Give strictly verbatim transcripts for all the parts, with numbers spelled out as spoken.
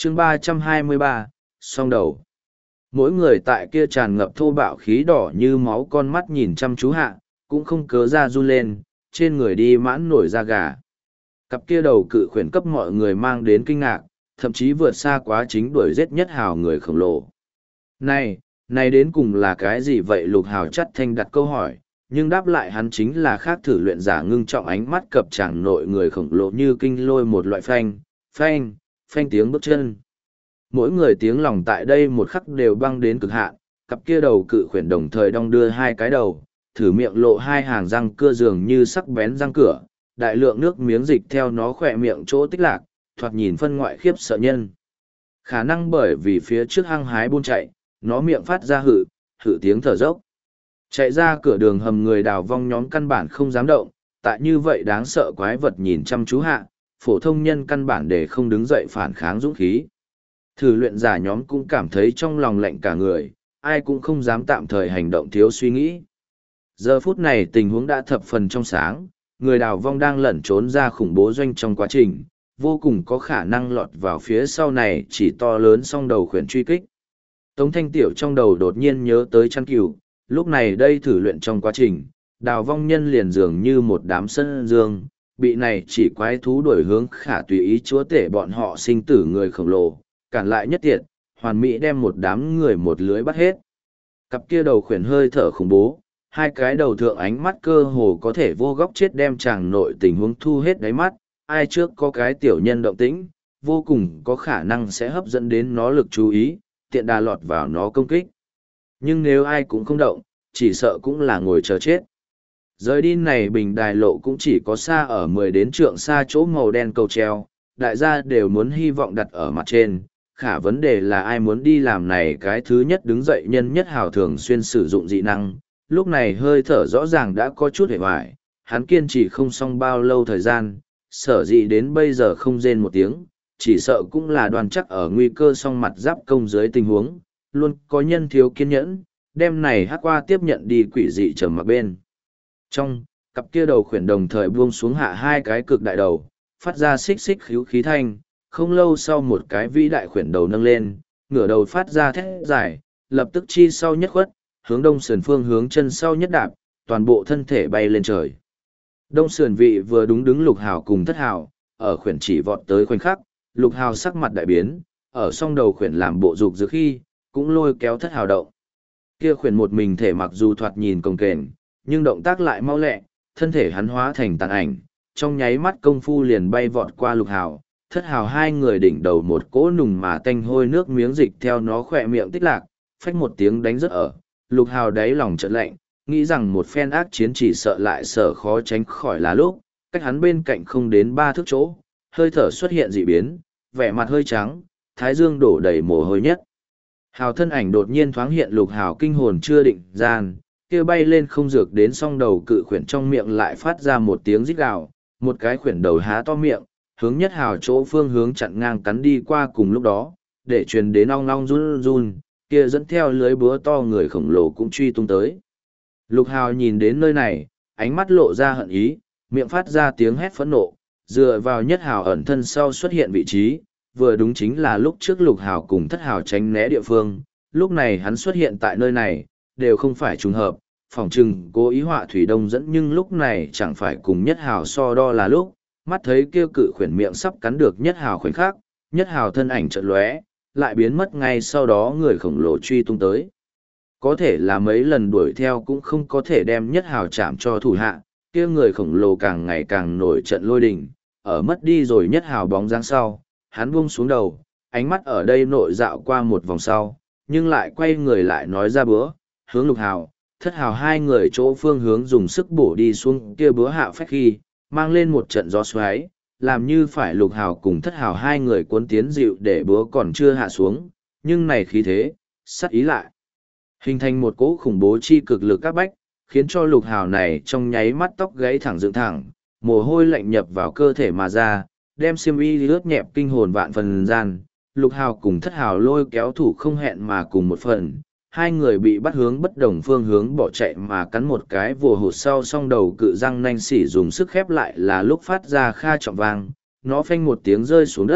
chương ba trăm hai mươi ba, song đầu. Mỗi người tại kia tràn ngập thô bạo khí đỏ như máu con mắt nhìn chăm chú hạ, cũng không cớ ra run lên, trên người đi mãn nổi da gà. Cặp kia đầu cự khuyển cấp mọi người mang đến kinh ngạc, thậm chí vượt xa quá chính đuổi giết nhất hào người khổng lồ. Này, này đến cùng là cái gì vậy? Lục Hào chắt thanh đặt câu hỏi, nhưng đáp lại hắn chính là khác thử luyện giả ngưng trọng ánh mắt cập chàng nội người khổng lồ như kinh lôi một loại phanh, phanh, phanh tiếng bước chân. Mỗi người tiếng lòng tại đây một khắc đều băng đến cực hạn, cặp kia đầu cự khuyển đồng thời đong đưa hai cái đầu, thử miệng lộ hai hàng răng cưa dường như sắc bén răng cửa, đại lượng nước miếng dịch theo nó khỏe miệng chỗ tích lạc, thoạt nhìn phân ngoại khiếp sợ nhân. Khả năng bởi vì phía trước hăng hái buôn chạy, nó miệng phát ra hự, hự tiếng thở dốc. Chạy ra cửa đường hầm người đào vong nhóm căn bản không dám động, tại như vậy đáng sợ quái vật nhìn chăm chú hạ, phổ thông nhân căn bản để không đứng dậy phản kháng dũng khí. Thử luyện giả nhóm cũng cảm thấy trong lòng lạnh cả người, ai cũng không dám tạm thời hành động thiếu suy nghĩ. Giờ phút này tình huống đã thập phần trong sáng, người đào vong đang lẩn trốn ra khủng bố doanh trong quá trình, vô cùng có khả năng lọt vào phía sau này chỉ to lớn song đầu khuyển truy kích. Tống Thanh Tiểu trong đầu đột nhiên nhớ tới chăn cừu, lúc này đây thử luyện trong quá trình, đào vong nhân liền dường như một đám sân dương, bị này chỉ quái thú đuổi hướng khả tùy ý chúa tể bọn họ sinh tử người khổng lồ, cản lại nhất tiệt, hoàn mỹ đem một đám người một lưới bắt hết. Cặp kia đầu khuyển hơi thở khủng bố, hai cái đầu thượng ánh mắt cơ hồ có thể vô góc chết đem chàng nội tình huống thu hết đáy mắt, ai trước có cái tiểu nhân động tĩnh, vô cùng có khả năng sẽ hấp dẫn đến nó lực chú ý, tiện đà lọt vào nó công kích. Nhưng nếu ai cũng không động, chỉ sợ cũng là ngồi chờ chết. Rời đi này bình đài lộ cũng chỉ có xa ở mười đến trượng xa chỗ màu đen cầu treo, đại gia đều muốn hy vọng đặt ở mặt trên, khả vấn đề là ai muốn đi làm này cái thứ nhất đứng dậy nhân nhất hào thường xuyên sử dụng dị năng, lúc này hơi thở rõ ràng đã có chút hề hoài, hắn kiên trì không xong bao lâu thời gian, sở dĩ đến bây giờ không rên một tiếng, chỉ sợ cũng là đoàn chắc ở nguy cơ song mặt giáp công dưới tình huống, luôn có nhân thiếu kiên nhẫn, đem này hát qua tiếp nhận đi quỷ dị trầm mặc bên. Trong, cặp kia đầu khuyển đồng thời buông xuống hạ hai cái cực đại đầu, phát ra xích xích khíu khí thanh, không lâu sau một cái vĩ đại khuyển đầu nâng lên, ngửa đầu phát ra thét dài, lập tức chi sau nhất khuất, hướng đông sườn phương hướng chân sau nhất đạp, toàn bộ thân thể bay lên trời. Đông sườn vị vừa đúng đứng Lục Hào cùng Thất Hào, ở khuyển chỉ vọt tới khoảnh khắc, Lục Hào sắc mặt đại biến, ở song đầu khuyển làm bộ dục giữa khi, cũng lôi kéo Thất Hào động. Kia khuyển một mình thể mặc dù thoạt nhìn cồng kềnh, nhưng động tác lại mau lẹ, thân thể hắn hóa thành tàn ảnh, trong nháy mắt công phu liền bay vọt qua Lục Hào. Thất Hào hai người đỉnh đầu một cỗ nùng mà tanh hôi nước miếng dịch theo nó khỏe miệng tích lạc, phách một tiếng đánh rất ở. Lục Hào đáy lòng chợt lạnh, nghĩ rằng một phen ác chiến chỉ sợ lại sợ khó tránh khỏi là lúc, cách hắn bên cạnh không đến ba thước chỗ, hơi thở xuất hiện dị biến, vẻ mặt hơi trắng, thái dương đổ đầy mồ hôi nhất. Hào thân ảnh đột nhiên thoáng hiện. Lục Hào kinh hồn chưa định gian, kia bay lên không dược đến song đầu cự khuyển trong miệng lại phát ra một tiếng rít gào, một cái khuyển đầu há to miệng, hướng nhất Hào chỗ phương hướng chặn ngang cắn đi qua. Cùng lúc đó, để truyền đến ong ong run run, kia dẫn theo lưới búa to người khổng lồ cũng truy tung tới. Lục Hào nhìn đến nơi này, ánh mắt lộ ra hận ý, miệng phát ra tiếng hét phẫn nộ, dựa vào nhất Hào ẩn thân sau xuất hiện vị trí, vừa đúng chính là lúc trước Lục Hào cùng Thất Hào tránh né địa phương, lúc này hắn xuất hiện tại nơi này, đều không phải trùng hợp, phỏng chừng cố ý họa thủy đông dẫn, nhưng lúc này chẳng phải cùng nhất Hào so đo là lúc, mắt thấy kia cự khuyển miệng sắp cắn được nhất Hào khoảnh khắc, nhất Hào thân ảnh chợt lóe, lại biến mất ngay sau đó người khổng lồ truy tung tới. Có thể là mấy lần đuổi theo cũng không có thể đem nhất Hào chạm cho thủ hạ, kia người khổng lồ càng ngày càng nổi trận lôi đình, ở mất đi rồi nhất Hào bóng dáng sau, hắn buông xuống đầu, ánh mắt ở đây nội dạo qua một vòng sau, nhưng lại quay người lại nói ra bữa, hướng Lục Hào, Thất Hào hai người chỗ phương hướng dùng sức bổ đi xuống kia bữa hạ phách khi, mang lên một trận gió xoáy, làm như phải Lục Hào cùng Thất Hào hai người cuốn tiến dịu để búa còn chưa hạ xuống, nhưng này khí thế, sát ý lại. Hình thành một cỗ khủng bố chi cực lực các bách, khiến cho Lục Hào này trong nháy mắt tóc gáy thẳng dựng thẳng, mồ hôi lạnh nhập vào cơ thể mà ra, đem xiêm y lướt nhẹp kinh hồn vạn phần gian. Lục Hào cùng Thất Hào lôi kéo thủ không hẹn mà cùng một phần, hai người bị bắt hướng bất đồng phương hướng bỏ chạy mà cắn một cái vồ hụt sau, song đầu cự răng nanh xỉ dùng sức khép lại là lúc phát ra kha trọng vang, nó phanh một tiếng rơi xuống đất,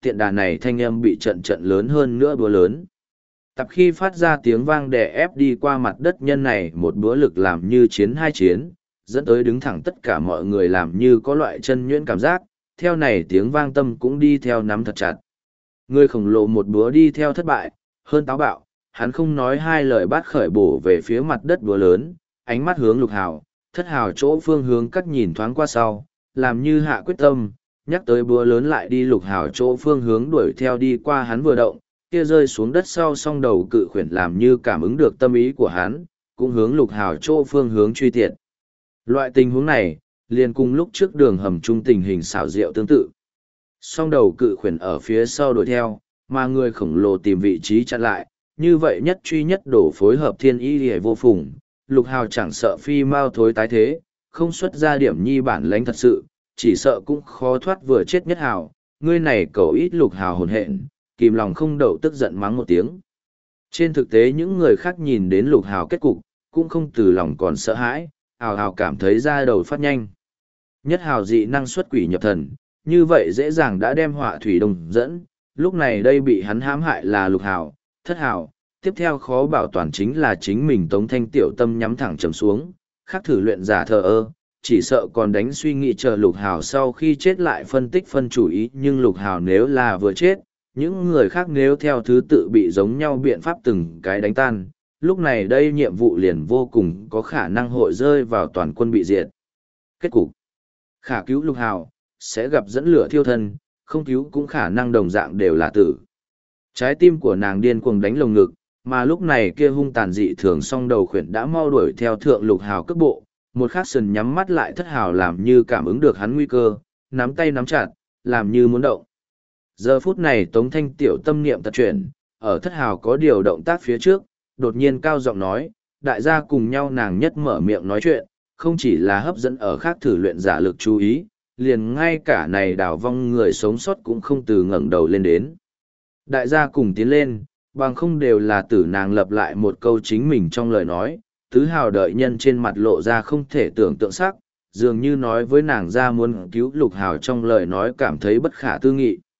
tiện đà này thanh âm bị trận trận lớn hơn nữa búa lớn. Tập khi phát ra tiếng vang đè ép đi qua mặt đất nhân này một búa lực làm như chiến hai chiến, dẫn tới đứng thẳng tất cả mọi người làm như có loại chân nhuyễn cảm giác, theo này tiếng vang tâm cũng đi theo nắm thật chặt. Người khổng lồ một búa đi theo thất bại, hơn táo bạo, hắn không nói hai lời bắt khởi bổ về phía mặt đất búa lớn, ánh mắt hướng Lục Hào, Thất Hào chỗ phương hướng cắt nhìn thoáng qua sau, làm như hạ quyết tâm, nhắc tới búa lớn lại đi Lục Hào chỗ phương hướng đuổi theo đi qua hắn vừa động, kia rơi xuống đất sau song đầu cự khuyển làm như cảm ứng được tâm ý của hắn, cũng hướng Lục Hào chỗ phương hướng truy tiệt. Loại tình huống này, liền cùng lúc trước đường hầm trung tình hình xảo diệu tương tự. Song đầu cự khuyển ở phía sau đuổi theo, mà người khổng lồ tìm vị trí chặn lại, như vậy nhất truy nhất đổ phối hợp thiên y hề vô phùng. Lục Hào chẳng sợ phi mau thối tái thế, không xuất ra điểm nhi bản lãnh thật sự, chỉ sợ cũng khó thoát vừa chết nhất Hào. Ngươi này cầu ít Lục Hào hồn hện, kìm lòng không đậu tức giận mắng một tiếng. Trên thực tế những người khác nhìn đến Lục Hào kết cục, cũng không từ lòng còn sợ hãi, Hào Hào cảm thấy da đầu phát nhanh. Nhất Hào dị năng xuất quỷ nhập thần, như vậy dễ dàng đã đem họa thủy đồng dẫn, lúc này đây bị hắn hãm hại là Lục Hào, Thất Hào, tiếp theo khó bảo toàn chính là chính mình Tống Thanh tiểu tâm nhắm thẳng trầm xuống, khác thử luyện giả thờ ơ, chỉ sợ còn đánh suy nghĩ chờ Lục Hào sau khi chết lại phân tích phân chủ ý, nhưng Lục Hào nếu là vừa chết, những người khác nếu theo thứ tự bị giống nhau biện pháp từng cái đánh tan, lúc này đây nhiệm vụ liền vô cùng có khả năng hội rơi vào toàn quân bị diệt. Kết cục: khả cứu Lục Hào, sẽ gặp dẫn lửa thiêu thân, không cứu cũng khả năng đồng dạng đều là tử. Trái tim của nàng điên cuồng đánh lồng ngực, mà lúc này kia hung tàn dị thường song đầu khuyển đã mau đuổi theo thượng Lục Hào cước bộ, một khắc sần nhắm mắt lại Thất Hào làm như cảm ứng được hắn nguy cơ, nắm tay nắm chặt, làm như muốn động. Giờ phút này Tống Thanh tiểu tâm niệm tật chuyển, ở Thất Hào có điều động tác phía trước, đột nhiên cao giọng nói, đại gia cùng nhau nàng nhất mở miệng nói chuyện, không chỉ là hấp dẫn ở khác thử luyện giả lực chú ý, liền ngay cả này đào vong người sống sót cũng không từ ngẩng đầu lên đến. Đại gia cùng tiến lên, bằng không đều là tử nàng lập lại một câu chính mình trong lời nói, tứ hào đợi nhân trên mặt lộ ra không thể tưởng tượng sắc, dường như nói với nàng ra muốn cứu Lục Hào trong lời nói cảm thấy bất khả tư nghị.